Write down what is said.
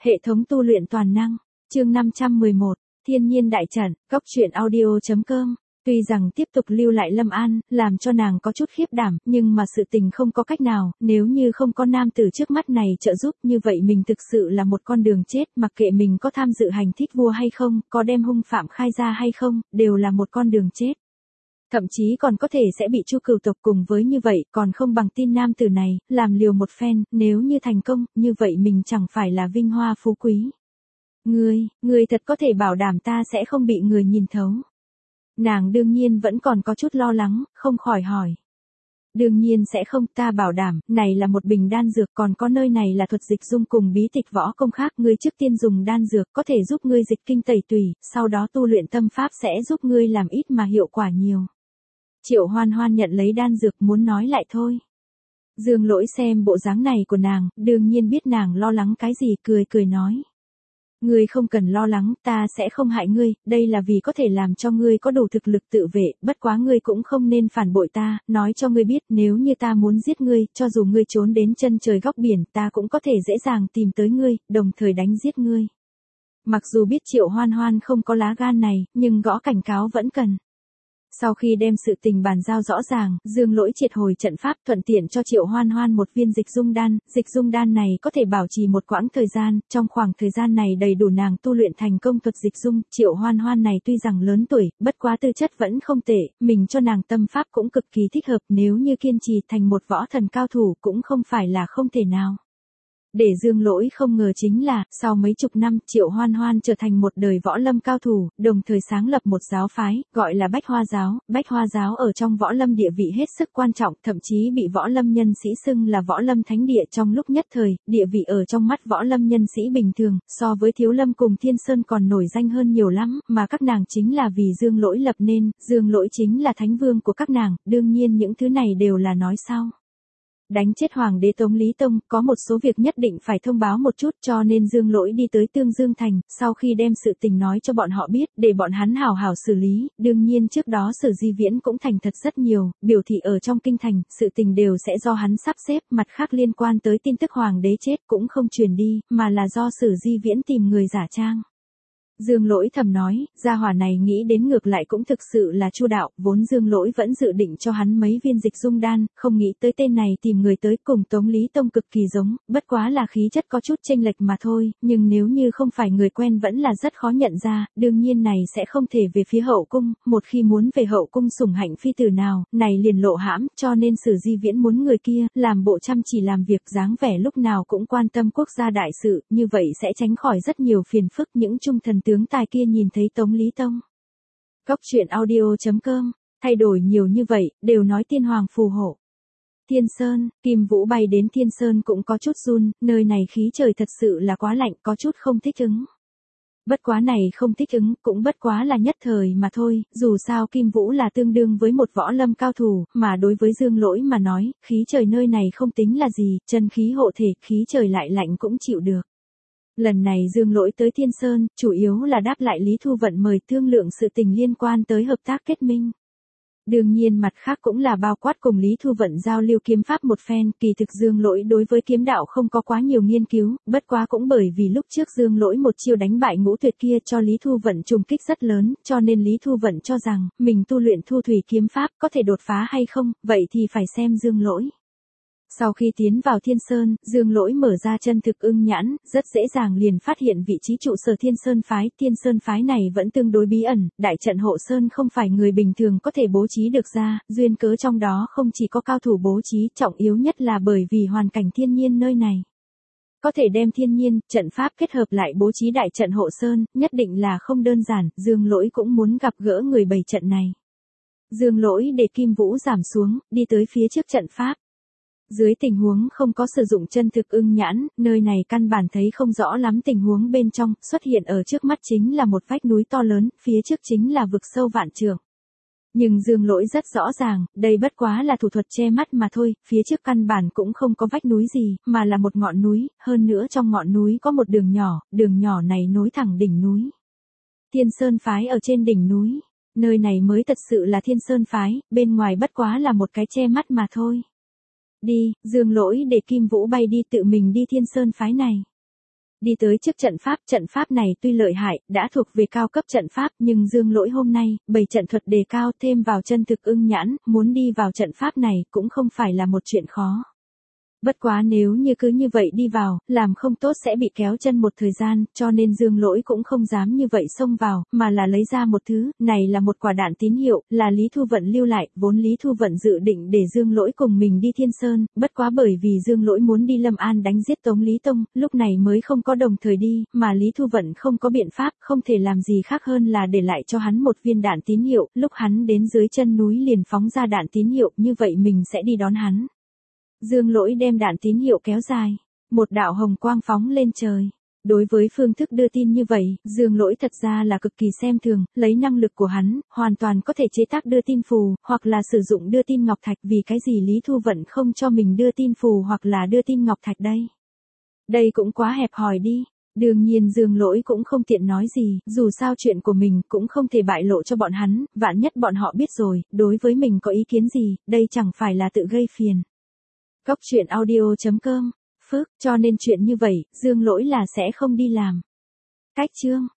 Hệ thống tu luyện toàn năng, chương 511, Thiên nhiên đại trận, góc truyện audio.com. Tuy rằng tiếp tục lưu lại Lâm An, làm cho nàng có chút khiếp đảm, nhưng mà sự tình không có cách nào, nếu như không có nam tử trước mắt này trợ giúp như vậy mình thực sự là một con đường chết, mặc kệ mình có tham dự hành thích vua hay không, có đem hung phạm khai ra hay không, đều là một con đường chết. Thậm chí còn có thể sẽ bị Chu Cửu tộc cùng với như vậy, còn không bằng tin nam tử này, làm liều một phen, nếu như thành công, như vậy mình chẳng phải là vinh hoa phú quý. Ngươi thật có thể bảo đảm ta sẽ không bị người nhìn thấu. Nàng đương nhiên vẫn còn có chút lo lắng, không khỏi hỏi. Đương nhiên sẽ không, ta bảo đảm, này là một bình đan dược, còn có nơi này là thuật dịch dung cùng bí tịch võ công khác, ngươi trước tiên dùng đan dược có thể giúp ngươi dịch kinh tẩy tùy, sau đó tu luyện tâm pháp sẽ giúp ngươi làm ít mà hiệu quả nhiều. Triệu Hoan Hoan nhận lấy đan dược muốn nói lại thôi. Dương Lỗi xem bộ dáng này của nàng, đương nhiên biết nàng lo lắng cái gì, cười nói. Ngươi không cần lo lắng, ta sẽ không hại ngươi, đây là vì có thể làm cho ngươi có đủ thực lực tự vệ, bất quá ngươi cũng không nên phản bội ta, nói cho ngươi biết nếu như ta muốn giết ngươi, cho dù ngươi trốn đến chân trời góc biển, ta cũng có thể dễ dàng tìm tới ngươi, đồng thời đánh giết ngươi. Mặc dù biết Triệu Hoan Hoan không có lá gan này, nhưng gõ cảnh cáo vẫn cần. Sau khi đem sự tình bàn giao rõ ràng, Dương Lỗi triệt hồi trận pháp thuận tiện cho Triệu Hoan Hoan một viên dịch dung đan này có thể bảo trì một quãng thời gian, trong khoảng thời gian này đầy đủ nàng tu luyện thành công thuật dịch dung, Triệu Hoan Hoan này tuy rằng lớn tuổi, bất quá tư chất vẫn không tệ, mình cho nàng tâm pháp cũng cực kỳ thích hợp, nếu như kiên trì thành một võ thần cao thủ cũng không phải là không thể nào. Để Dương Lỗi không ngờ chính là, sau mấy chục năm, Triệu Hoan Hoan trở thành một đời võ lâm cao thủ, đồng thời sáng lập một giáo phái, gọi là Bách Hoa Giáo. Bách Hoa Giáo ở trong võ lâm địa vị hết sức quan trọng, thậm chí bị võ lâm nhân sĩ xưng là võ lâm thánh địa trong lúc nhất thời, địa vị ở trong mắt võ lâm nhân sĩ bình thường, so với Thiếu Lâm cùng Thiên Sơn còn nổi danh hơn nhiều lắm, mà các nàng chính là vì Dương Lỗi lập nên, Dương Lỗi chính là thánh vương của các nàng, đương nhiên những thứ này đều là nói sau. Đánh chết Hoàng đế Tống Lý Tông, có một số việc nhất định phải thông báo một chút cho nên Dương Lỗi đi tới Tương Dương Thành, sau khi đem sự tình nói cho bọn họ biết, để bọn hắn hảo hảo xử lý, đương nhiên trước đó Sử Di Viễn cũng thành thật rất nhiều, biểu thị ở trong kinh thành, sự tình đều sẽ do hắn sắp xếp, mặt khác liên quan tới tin tức Hoàng đế chết cũng không truyền đi, mà là do Sử Di Viễn tìm người giả trang. Dương Lỗi thầm nói, gia hỏa này nghĩ đến ngược lại cũng thực sự là chu đạo, vốn Dương Lỗi vẫn dự định cho hắn mấy viên dịch dung đan, không nghĩ tới tên này tìm người tới cùng Tống Lý Tông cực kỳ giống, bất quá là khí chất có chút chênh lệch mà thôi, nhưng nếu như không phải người quen vẫn là rất khó nhận ra, đương nhiên này sẽ không thể về phía hậu cung, một khi muốn về hậu cung sủng hạnh phi tử nào, này liền lộ hãm, cho nên Sử Di Viễn muốn người kia, làm bộ chăm chỉ làm việc dáng vẻ lúc nào cũng quan tâm quốc gia đại sự, như vậy sẽ tránh khỏi rất nhiều phiền phức những trung thần tướng tài kia nhìn thấy Tống Lý Tông. Góc truyện audio.com, thay đổi nhiều như vậy, đều nói tiên hoàng phù hộ. Thiên Sơn, Kim Vũ bay đến Thiên Sơn cũng có chút run, nơi này khí trời thật sự là quá lạnh, có chút không thích ứng. Bất quá này không thích ứng, cũng bất quá là nhất thời mà thôi, dù sao Kim Vũ là tương đương với một võ lâm cao thủ, mà đối với Dương Lỗi mà nói, khí trời nơi này không tính là gì, chân khí hộ thể, khí trời lại lạnh cũng chịu được. Lần này Dương Lỗi tới Thiên Sơn, chủ yếu là đáp lại Lý Thu Vận mời thương lượng sự tình liên quan tới hợp tác kết minh. Đương nhiên mặt khác cũng là bao quát cùng Lý Thu Vận giao lưu kiếm pháp một phen, kỳ thực Dương Lỗi đối với kiếm đạo không có quá nhiều nghiên cứu, bất quá cũng bởi vì lúc trước Dương Lỗi một chiêu đánh bại Ngũ Tuyệt kia cho Lý Thu Vận trùng kích rất lớn, cho nên Lý Thu Vận cho rằng, mình tu luyện Thu Thủy kiếm pháp có thể đột phá hay không, vậy thì phải xem Dương Lỗi. Sau khi tiến vào Thiên Sơn, Dương Lỗi mở ra chân thực ưng nhãn, rất dễ dàng liền phát hiện vị trí trụ sở Thiên Sơn phái. Thiên Sơn phái này vẫn tương đối bí ẩn, đại trận hộ sơn không phải người bình thường có thể bố trí được ra, duyên cớ trong đó không chỉ có cao thủ bố trí, trọng yếu nhất là bởi vì hoàn cảnh thiên nhiên nơi này. Có thể đem thiên nhiên, trận pháp kết hợp lại bố trí đại trận hộ sơn, nhất định là không đơn giản, Dương Lỗi cũng muốn gặp gỡ người bày trận này. Dương Lỗi để Kim Vũ giảm xuống, đi tới phía trước trận pháp. Dưới tình huống không có sử dụng chân thực ưng nhãn, nơi này căn bản thấy không rõ lắm tình huống bên trong, xuất hiện ở trước mắt chính là một vách núi to lớn, phía trước chính là vực sâu vạn trượng. Nhưng Dương Lỗi rất rõ ràng, đây bất quá là thủ thuật che mắt mà thôi, phía trước căn bản cũng không có vách núi gì, mà là một ngọn núi, hơn nữa trong ngọn núi có một đường nhỏ này nối thẳng đỉnh núi. Thiên Sơn phái ở trên đỉnh núi, nơi này mới thật sự là Thiên Sơn phái, bên ngoài bất quá là một cái che mắt mà thôi. Đi, Dương Lỗi để Kim Vũ bay đi tự mình đi Thiên Sơn phái này. Đi tới trước trận pháp này tuy lợi hại, đã thuộc về cao cấp trận pháp, nhưng Dương Lỗi hôm nay, bày trận thuật đề cao thêm vào chân thực ưng nhãn, muốn đi vào trận pháp này cũng không phải là một chuyện khó. Bất quá nếu như cứ như vậy đi vào, làm không tốt sẽ bị kéo chân một thời gian, cho nên Dương Lỗi cũng không dám như vậy xông vào, mà là lấy ra một thứ, này là một quả đạn tín hiệu, là Lý Thu Vận lưu lại, vốn Lý Thu Vận dự định để Dương Lỗi cùng mình đi Thiên Sơn, bất quá bởi vì Dương Lỗi muốn đi Lâm An đánh giết Tống Lý Tông, lúc này mới không có đồng thời đi, mà Lý Thu Vận không có biện pháp, không thể làm gì khác hơn là để lại cho hắn một viên đạn tín hiệu, lúc hắn đến dưới chân núi liền phóng ra đạn tín hiệu, như vậy mình sẽ đi đón hắn. Dương Lỗi đem đạn tín hiệu kéo dài, một đạo hồng quang phóng lên trời. Đối với phương thức đưa tin như vậy, Dương Lỗi thật ra là cực kỳ xem thường, lấy năng lực của hắn, hoàn toàn có thể chế tác đưa tin phù, hoặc là sử dụng đưa tin ngọc thạch, vì cái gì Lý Thu Vận không cho mình đưa tin phù hoặc là đưa tin ngọc thạch đây. Đây cũng quá hẹp hòi đi. Đương nhiên Dương Lỗi cũng không tiện nói gì, dù sao chuyện của mình cũng không thể bại lộ cho bọn hắn, vạn nhất bọn họ biết rồi, đối với mình có ý kiến gì, đây chẳng phải là tự gây phiền. Góc truyện audio.com, Phước, cho nên chuyện như vậy, Dương Lỗi là sẽ không đi làm. Cách chương